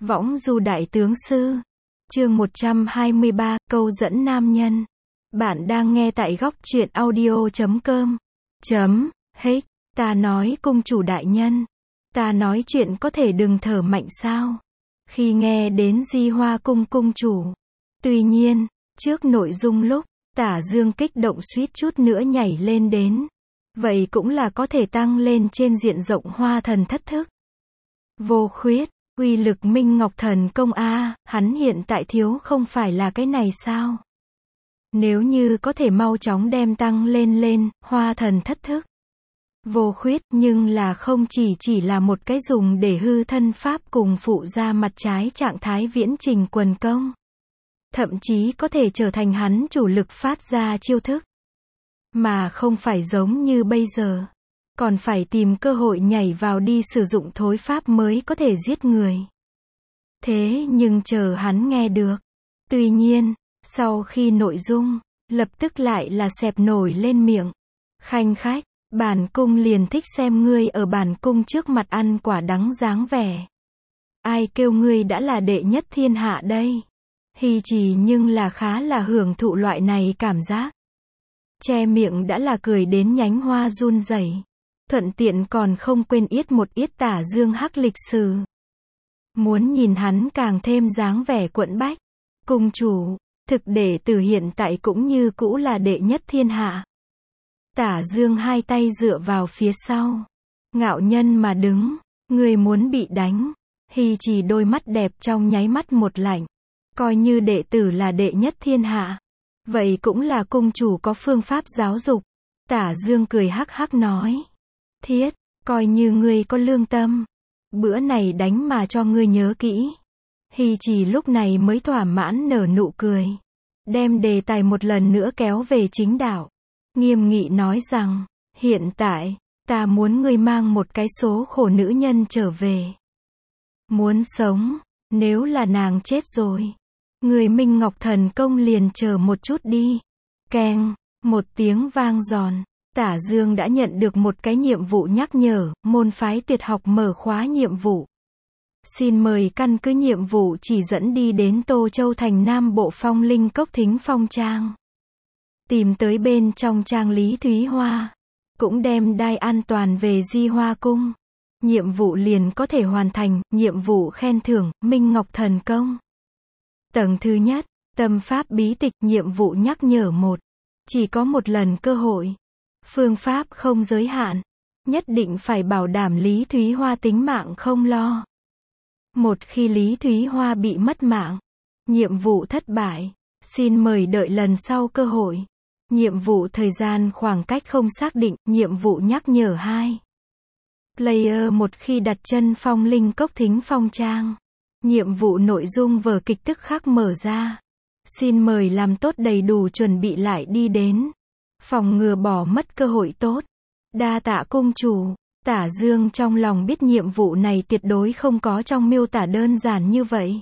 Võng du đại tướng sư. Chương 123, câu dẫn nam nhân. Bạn đang nghe tại góc truyện audio.com. Hết. Ta nói cung chủ đại nhân. Ta nói chuyện có thể đừng thở mạnh sao. Khi nghe đến Di Hoa cung cung chủ. Tuy nhiên, trước nội dung lúc, Tả Dương kích động suýt chút nữa nhảy lên đến. Vậy cũng là có thể tăng lên trên diện rộng Hoa thần thất thức. Vô khuyết, uy lực Minh Ngọc thần công a, hắn hiện tại thiếu không phải là cái này sao? Nếu như có thể mau chóng đem tăng lên Hoa thần thất thức. Vô khuyết, nhưng là không chỉ là một cái dùng để hư thân pháp cùng phụ ra mặt trái trạng thái viễn trình quần công. Thậm chí có thể trở thành hắn chủ lực phát ra chiêu thức. Mà không phải giống như bây giờ. Còn phải tìm cơ hội nhảy vào đi sử dụng thối pháp mới có thể giết người. Thế nhưng chờ hắn nghe được. Tuy nhiên, sau khi nội dung, lập tức lại là xẹp nổi lên miệng. Khanh khách, bản cung liền thích xem ngươi ở bản cung trước mặt ăn quả đắng dáng vẻ. Ai kêu ngươi đã là đệ nhất thiên hạ đây? Hi chỉ nhưng là khá là hưởng thụ loại này cảm giác. Che miệng đã là cười đến nhánh hoa run rẩy. Thuận tiện còn không quên yết một yết Tả Dương hắc lịch sử. Muốn nhìn hắn càng thêm dáng vẻ quẫn bách. Cung chủ, thực đệ tử hiện tại cũng như cũ là đệ nhất thiên hạ. Tả Dương hai tay dựa vào phía sau. Ngạo nhân mà đứng, người muốn bị đánh. Hi chỉ đôi mắt đẹp trong nháy mắt một lạnh. Coi như đệ tử là đệ nhất thiên hạ. Vậy cũng là cung chủ có phương pháp giáo dục. Tả Dương cười hắc hắc nói. Thiết, coi như ngươi có lương tâm. Bữa này đánh mà cho ngươi nhớ kỹ. Hi chỉ lúc này mới thỏa mãn nở nụ cười. Đem đề tài một lần nữa kéo về chính đạo. Nghiêm nghị nói rằng, hiện tại, ta muốn ngươi mang một cái số khổ nữ nhân trở về. Muốn sống, nếu là nàng chết rồi. Người Minh Ngọc thần công liền chờ một chút đi. Keng, một tiếng vang giòn. Tả Dương đã nhận được một cái nhiệm vụ nhắc nhở, môn phái tuyệt học mở khóa nhiệm vụ. Xin mời căn cứ nhiệm vụ chỉ dẫn đi đến Tô Châu thành Nam Bộ Phong Linh Cốc Thính Phong Trang. Tìm tới bên trong trang Lý Thúy Hoa. Cũng đem đai an toàn về Di Hoa cung. Nhiệm vụ liền có thể hoàn thành, nhiệm vụ khen thưởng, Minh Ngọc thần công. Tầng thứ nhất, tâm pháp bí tịch, nhiệm vụ nhắc nhở 1. Chỉ có một lần cơ hội. Phương pháp không giới hạn. Nhất định phải bảo đảm Lý Thúy Hoa tính mạng không lo. Một khi Lý Thúy Hoa bị mất mạng, nhiệm vụ thất bại. Xin mời đợi lần sau cơ hội. Nhiệm vụ thời gian khoảng cách không xác định, nhiệm vụ nhắc nhở 2. Player một khi đặt chân Phong Linh Cốc Thính Phong Trang. Nhiệm vụ nội dung vở kịch tức khắc mở ra. Xin mời làm tốt đầy đủ chuẩn bị lại đi đến. Phòng ngừa bỏ mất cơ hội tốt. Đa tạ cung chủ. Tả Dương trong lòng biết nhiệm vụ này tuyệt đối không có trong miêu tả đơn giản như vậy.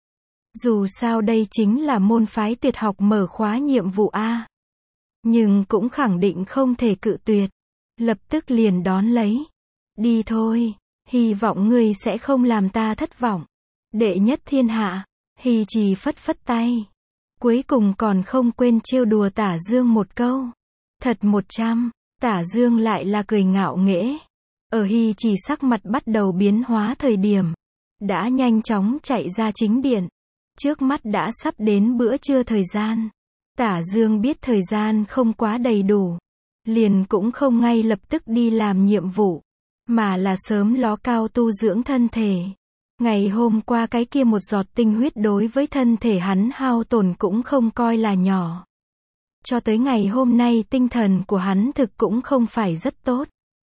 Dù sao đây chính là môn phái tuyệt học mở khóa nhiệm vụ A. Nhưng cũng khẳng định không thể cự tuyệt. Lập tức liền đón lấy. Đi thôi. Hy vọng ngươi sẽ không làm ta thất vọng. Đệ nhất thiên hạ. Hi chỉ phất phất tay. Cuối cùng còn không quên trêu đùa Tả Dương một câu. Thật 100. Tả Dương lại là cười ngạo nghễ. Ở Hi chỉ sắc mặt bắt đầu biến hóa thời điểm. Đã nhanh chóng chạy ra chính điện. Trước mắt đã sắp đến bữa trưa thời gian. Tả Dương biết thời gian không quá đầy đủ. Liền cũng không ngay lập tức đi làm nhiệm vụ. Mà là sớm ló cao tu dưỡng thân thể. Ngày hôm qua cái kia một giọt tinh huyết đối với thân thể hắn hao tổn cũng không coi là nhỏ. Cho tới ngày hôm nay tinh thần của hắn thực cũng không phải rất tốt.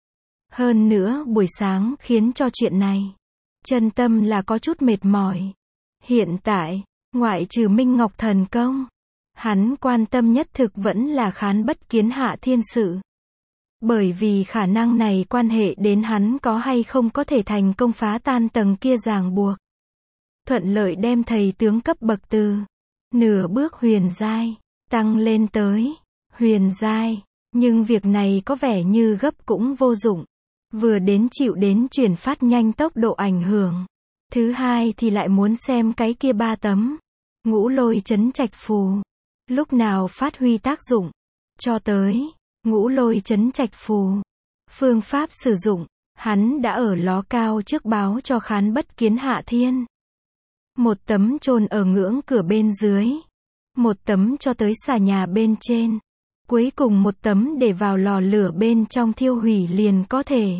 Hơn nữa buổi sáng khiến cho chuyện này. Chân tâm là có chút mệt mỏi. Hiện tại, ngoại trừ Minh Ngọc thần công. Hắn quan tâm nhất thực vẫn là Khán Bất Kiến Hạ Thiên sự. Bởi vì khả năng này quan hệ đến hắn có hay không có thể thành công phá tan tầng kia ràng buộc. Thuận lợi đem thầy tướng cấp bậc từ nửa bước huyền giai tăng lên tới huyền giai, nhưng việc này có vẻ như gấp cũng vô dụng. Vừa đến chịu đến chuyển phát nhanh tốc độ ảnh hưởng. Thứ hai thì lại muốn xem cái kia 3 tấm. Ngũ lôi chấn trạch phù. Lúc nào phát huy tác dụng. Cho tới, ngũ lôi chấn trạch phù. Phương pháp sử dụng, hắn đã ở ló cao trước báo cho Khán Bất Kiến Hạ Thiên. Một tấm chôn ở ngưỡng cửa bên dưới. Một tấm cho tới xà nhà bên trên. Cuối cùng một tấm để vào lò lửa bên trong thiêu hủy liền có thể.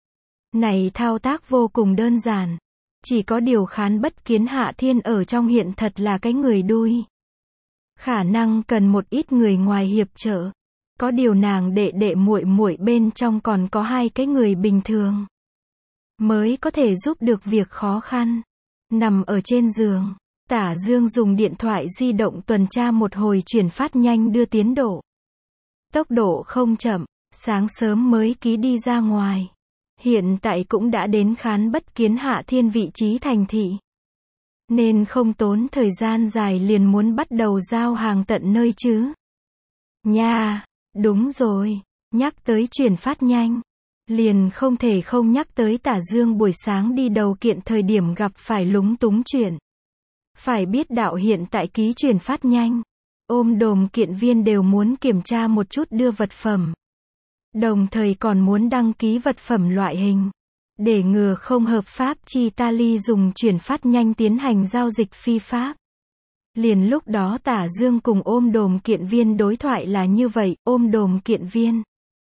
Này thao tác vô cùng đơn giản. Chỉ có điều Khán Bất Kiến Hạ Thiên ở trong hiện thật là cái người đuôi. Khả năng cần một ít người ngoài hiệp trợ. Có điều nàng đệ đệ muội muội bên trong còn có 2 cái người bình thường. Mới có thể giúp được việc khó khăn. Nằm ở trên giường, Tả Dương dùng điện thoại di động tuần tra một hồi chuyển phát nhanh đưa tiến độ. Tốc độ không chậm, sáng sớm mới ký đi ra ngoài. Hiện tại cũng đã đến Khán Bất Kiến Hạ Thiên vị trí thành thị. Nên không tốn thời gian dài liền muốn bắt đầu giao hàng tận nơi chứ. Nha, đúng rồi, nhắc tới chuyển phát nhanh. Liền không thể không nhắc tới Tả Dương buổi sáng đi đầu kiện thời điểm gặp phải lúng túng chuyện. Phải biết đạo hiện tại ký chuyển phát nhanh. Ôm đồm kiện viên đều muốn kiểm tra một chút đưa vật phẩm. Đồng thời còn muốn đăng ký vật phẩm loại hình. Để ngừa không hợp pháp chi Italy dùng chuyển phát nhanh tiến hành giao dịch phi pháp. Liền lúc đó Tả Dương cùng ôm đồm kiện viên đối thoại là như vậy, ôm đồm kiện viên.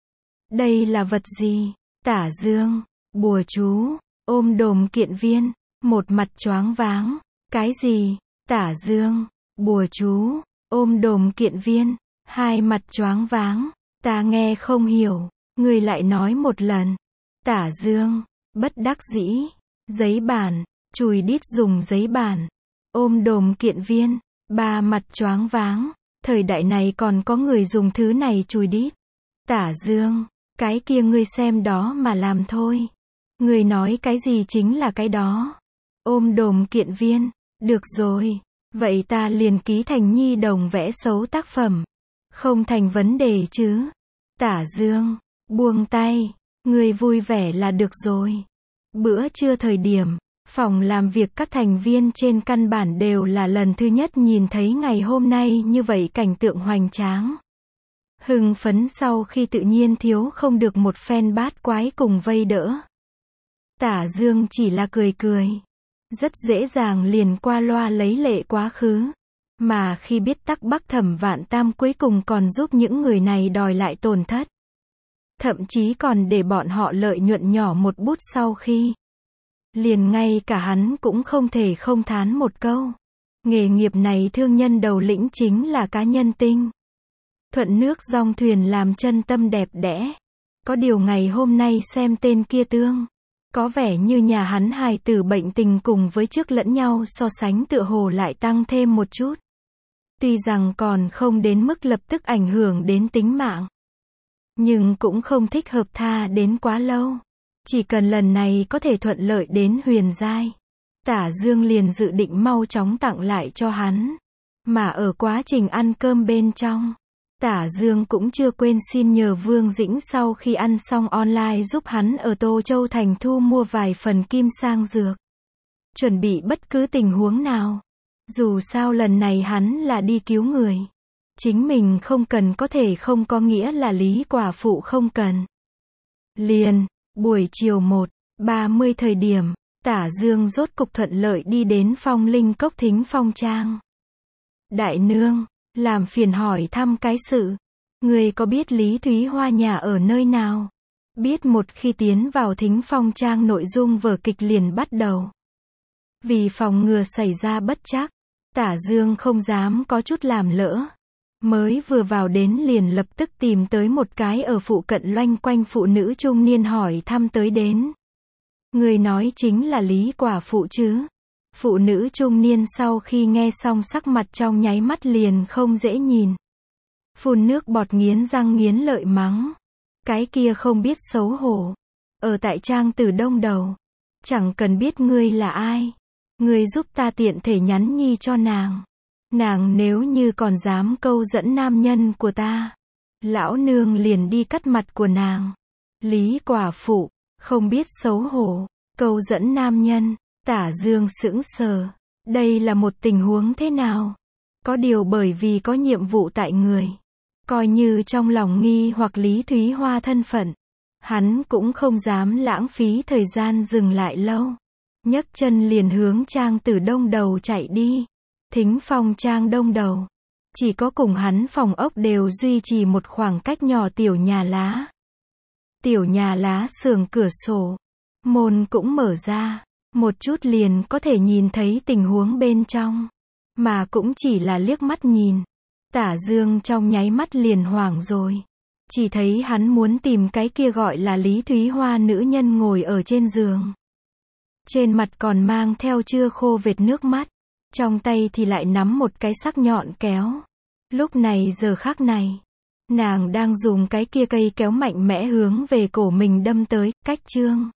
Đây là vật gì? Tả Dương, bùa chú, ôm đồm kiện viên, một mặt choáng váng. Cái gì? Tả Dương, bùa chú, ôm đồm kiện viên, 2 mặt choáng váng. Ta nghe không hiểu, người lại nói một lần. Tả Dương, bất đắc dĩ, giấy bản, chùi đít dùng giấy bản. Ôm đồm kiện viên, 3 mặt choáng váng. Thời đại này còn có người dùng thứ này chùi đít. Tả Dương, cái kia ngươi xem đó mà làm thôi. Ngươi nói cái gì chính là cái đó. Ôm đồm kiện viên, được rồi, vậy ta liền ký thành nhi đồng vẽ xấu tác phẩm. Không thành vấn đề chứ. Tả Dương, buông tay, ngươi vui vẻ là được rồi. Bữa trưa thời điểm, phòng làm việc các thành viên trên căn bản đều là lần thứ nhất nhìn thấy ngày hôm nay như vậy cảnh tượng hoành tráng. Hưng phấn sau khi tự nhiên thiếu không được một phen bát quái cùng vây đỡ. Tả Dương chỉ là cười cười. Rất dễ dàng liền qua loa lấy lệ quá khứ. Mà khi biết Tắc Bắc Thẩm Vạn Tam cuối cùng còn giúp những người này đòi lại tổn thất. Thậm chí còn để bọn họ lợi nhuận nhỏ một bút sau khi. Liền ngay cả hắn cũng không thể không thán một câu. Nghề nghiệp này thương nhân đầu lĩnh chính là cá nhân tinh. Thuận nước dong thuyền làm chân tâm đẹp đẽ. Có điều ngày hôm nay xem tên kia tương. Có vẻ như nhà hắn hài tử bệnh tình cùng với trước lẫn nhau so sánh tựa hồ lại tăng thêm một chút. Tuy rằng còn không đến mức lập tức ảnh hưởng đến tính mạng. Nhưng cũng không thích hợp tha đến quá lâu. Chỉ cần lần này có thể thuận lợi đến huyền giai. Tả Dương liền dự định mau chóng tặng lại cho hắn. Mà ở quá trình ăn cơm bên trong. Tả Dương cũng chưa quên xin nhờ Vương Dĩnh sau khi ăn xong online giúp hắn ở Tô Châu Thành thu mua vài phần kim sang dược. Chuẩn bị bất cứ tình huống nào. Dù sao lần này hắn là đi cứu người. Chính mình không cần có thể không có nghĩa là Lý quả phụ không cần. Liền, buổi chiều 1:30 thời điểm, Tả Dương rốt cục thuận lợi đi đến Phong Linh Cốc Thính Phong Trang. Đại nương, làm phiền hỏi thăm cái sự. Người có biết Lý Thúy Hoa nhà ở nơi nào? Biết một khi tiến vào Thính Phong Trang nội dung vở kịch liền bắt đầu. Vì phòng ngừa xảy ra bất trắc, Tả Dương không dám có chút làm lỡ. Mới vừa vào đến liền lập tức tìm tới một cái ở phụ cận loanh quanh phụ nữ trung niên hỏi thăm tới đến. Người nói chính là Lý quả phụ chứ? Phụ nữ trung niên sau khi nghe xong sắc mặt trong nháy mắt liền không dễ nhìn. Phun nước bọt nghiến răng nghiến lợi mắng. Cái kia không biết xấu hổ. Ở tại Trang Tử Đông đầu. Chẳng cần biết ngươi là ai. Ngươi giúp ta tiện thể nhắn nhi cho nàng. Nàng nếu như còn dám câu dẫn nam nhân của ta. Lão nương liền đi cắt mặt của nàng. Lý quả phụ, không biết xấu hổ, câu dẫn nam nhân. Tả Dương sững sờ. Đây là một tình huống thế nào? Có điều bởi vì có nhiệm vụ tại người. Coi như trong lòng nghi hoặc Lý Thúy Hoa thân phận. Hắn cũng không dám lãng phí thời gian dừng lại lâu. Nhấc chân liền hướng Trang Tử Đông Đầu chạy đi. Thính phòng Trang Đông Đầu. Chỉ có cùng hắn phòng ốc đều duy trì một khoảng cách nhỏ tiểu nhà lá. Tiểu nhà lá sườn cửa sổ. Môn cũng mở ra. Một chút liền có thể nhìn thấy tình huống bên trong. Mà cũng chỉ là liếc mắt nhìn. Tả Dương trong nháy mắt liền hoảng rồi. Chỉ thấy hắn muốn tìm cái kia gọi là Lý Thúy Hoa nữ nhân ngồi ở trên giường. Trên mặt còn mang theo chưa khô vệt nước mắt. Trong tay thì lại nắm một cái sắc nhọn kéo. Lúc này giờ khắc này. Nàng đang dùng cái kia cây kéo mạnh mẽ hướng về cổ mình đâm tới, cách Trương